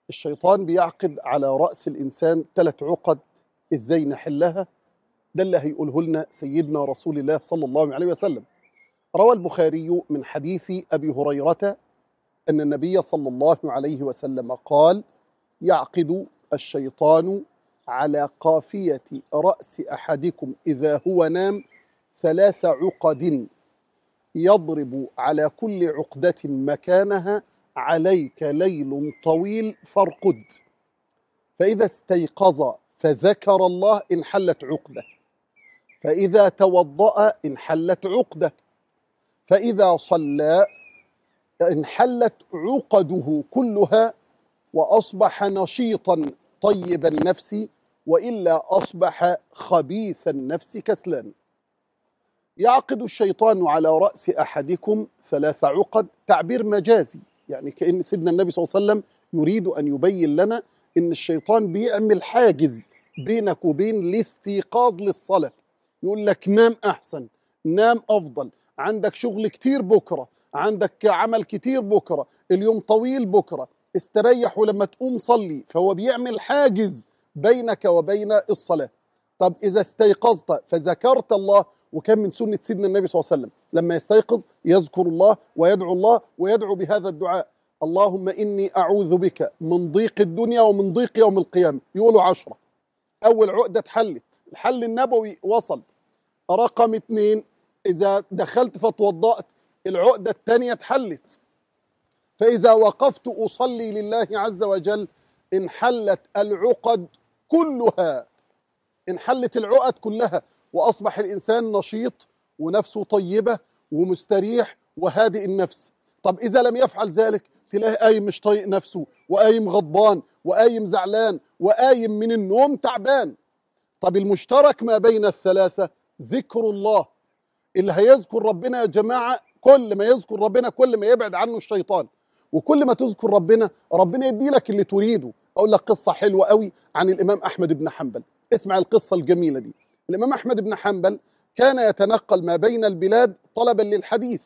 الشيطان بيعقد على رأس الإنسان 3 عقد. إزاي نحلها؟ ده اللي هيقوله لنا سيدنا رسول الله صلى الله عليه وسلم. روى البخاري من حديث أبي هريرة أن النبي صلى الله عليه وسلم قال: يعقد الشيطان على قافية رأس أحدكم إذا هو نام 3 عقد، يضرب على كل عقدة مكانها: عليك ليل طويل فارقد. فإذا استيقظ فذكر الله انحلت عقدة، فإذا توضأ انحلت عقدة، فإذا صلى انحلت عقده كلها، وأصبح نشيطا طيب النفس، وإلا أصبح خبيث النفس كسلان. يعقد الشيطان على رأس أحدكم 3 عقد، تعبير مجازي، يعني كأن سيدنا النبي صلى الله عليه وسلم يريد أن يبين لنا إن الشيطان بيعمل حاجز بينك وبين الاستيقاظ للصلاة. يقول لك نام أحسن، نام أفضل، عندك شغل كتير بكرة، عندك عمل كتير بكرة، اليوم طويل بكرة، استريح ولما تقوم صلي. فهو بيعمل حاجز بينك وبين الصلاة. طب إذا استيقظت فذكرت الله، وكان من سنة سيدنا النبي صلى الله عليه وسلم لما يستيقظ يذكر الله ويدعو الله، ويدعو بهذا الدعاء: اللهم إني أعوذ بك من ضيق الدنيا ومن ضيق يوم القيامة. يقولوا 10. أول عقدة اتحلت، الحل النبوي وصل. رقم 2، إذا دخلت فتوضأت العقدة الثانية اتحلت. فإذا وقفت أصلي لله عز وجل انحلت العقد كلها، انحلت العقد كلها، وأصبح الإنسان نشيط ونفسه طيبة ومستريح وهادئ النفس. طب إذا لم يفعل ذلك تلاقي قايم مش طايق نفسه، وقايم غضبان، وقايم زعلان، وقايم من النوم تعبان. طب المشترك ما بين الثلاثة ذكر الله. اللي هيذكر ربنا يا جماعة، كل ما يذكر ربنا كل ما يبعد عنه الشيطان، وكل ما تذكر ربنا ربنا يدي لك اللي تريده. أقول لك قصة حلوة قوي عن الإمام أحمد بن حنبل. اسمع القصة الجميلة دي. الإمام أحمد بن حنبل كان يتنقل ما بين البلاد طلبا للحديث،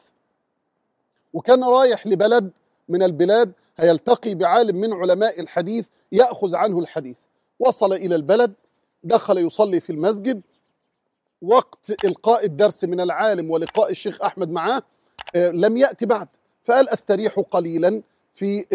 وكان رايح لبلد من البلاد هيلتقي بعالم من علماء الحديث يأخذ عنه الحديث. وصل إلى البلد، دخل يصلي في المسجد. وقت إلقاء الدرس من العالم ولقاء الشيخ أحمد معاه لم يأتي بعد، فقال أستريح قليلا في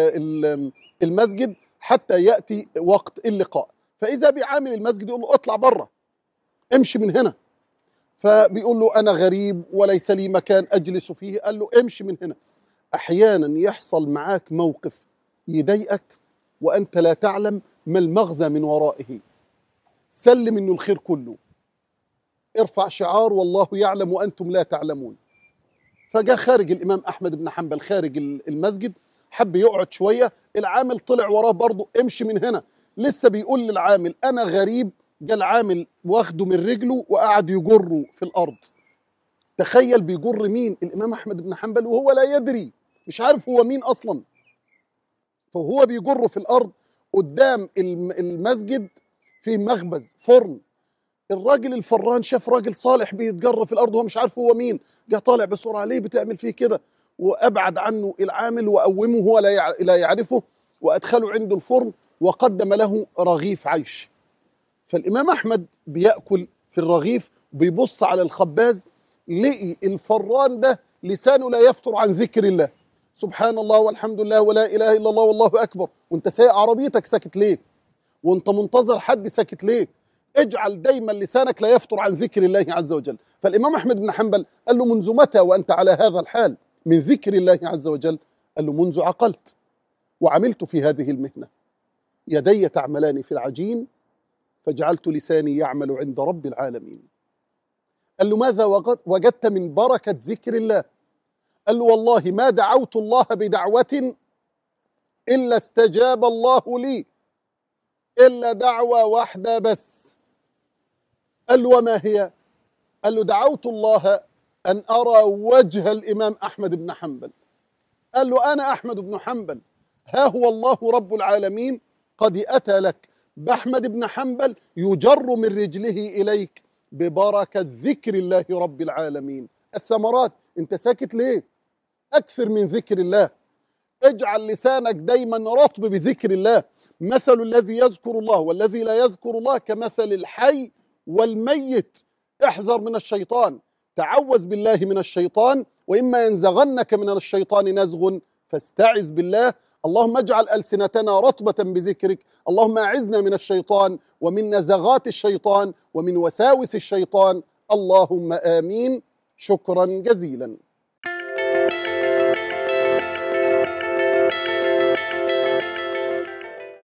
المسجد حتى يأتي وقت اللقاء. فإذا بعامل المسجد يقول له: اطلع بره، امشي من هنا. فبيقول له: أنا غريب وليس لي مكان أجلس فيه. قال له: امشي من هنا. أحيانا يحصل معاك موقف يضايقك وأنت لا تعلم ما المغزى من ورائه، سلم إنه الخير كله، ارفع شعار والله يعلم وأنتم لا تعلمون. فجاء خارج الإمام أحمد بن حنبل خارج المسجد، حب يقعد شوية، العامل طلع وراه برضه: امشي من هنا. لسه بيقول للعامل: أنا غريب. جاء العامل واخده من رجله وقعد يجره في الأرض. تخيل بيجر مين؟ الإمام أحمد بن حنبل، وهو لا يدري، مش عارف هو مين أصلا. فهو بيجره في الأرض قدام المسجد في مخبز فرن. الراجل الفران شاف راجل صالح بيتجر في الأرض وهو مش عارف هو مين، جاء طالع بسرعة: ليه بتعمل فيه كده؟ وأبعد عنه العامل وقومه، هو لا يعرفه، وأدخله عنده الفرن وقدم له رغيف عيش. فالإمام أحمد بيأكل في الرغيف، بيبص على الخباز، لقي الفران ده لسانه لا يفتر عن ذكر الله، سبحان الله والحمد لله ولا إله إلا الله والله أكبر. وانت سايق عربيتك ساكت ليه؟ وانت منتظر حد ساكت ليه؟ اجعل دايما لسانك لا يفتر عن ذكر الله عز وجل. فالإمام أحمد بن حنبل قال له: منذ متى وأنت على هذا الحال من ذكر الله عز وجل؟ قال له: منذ عقلت وعملت في هذه المهنة، يدي تعملان في العجين فجعلت لساني يعمل عند رب العالمين. قال له: ماذا وجدت من بركة ذكر الله؟ قال له: والله ما دعوت الله بدعوة إلا استجاب الله لي، إلا دعوة واحدة بس. قال له: وما هي؟ قال له: دعوت الله أن أرى وجه الإمام أحمد بن حنبل. قال له: أنا أحمد بن حنبل، ها هو الله رب العالمين قد أتى لك بأحمد بن حنبل يجر من رجله إليك ببركة ذكر الله رب العالمين. الثمرات، أنت ساكت ليه؟ أكثر من ذكر الله. اجعل لسانك دايما رطب بذكر الله. مثل الذي يذكر الله والذي لا يذكر الله كمثل الحي والميت. احذر من الشيطان، تعوذ بالله من الشيطان، وإما ينزغنك من الشيطان نزغ فاستعذ بالله. اللهم اجعل ألسنتنا رطبة بذكرك، اللهم أعذنا من الشيطان ومن نزغات الشيطان ومن وساوس الشيطان، اللهم آمين. شكرا جزيلا.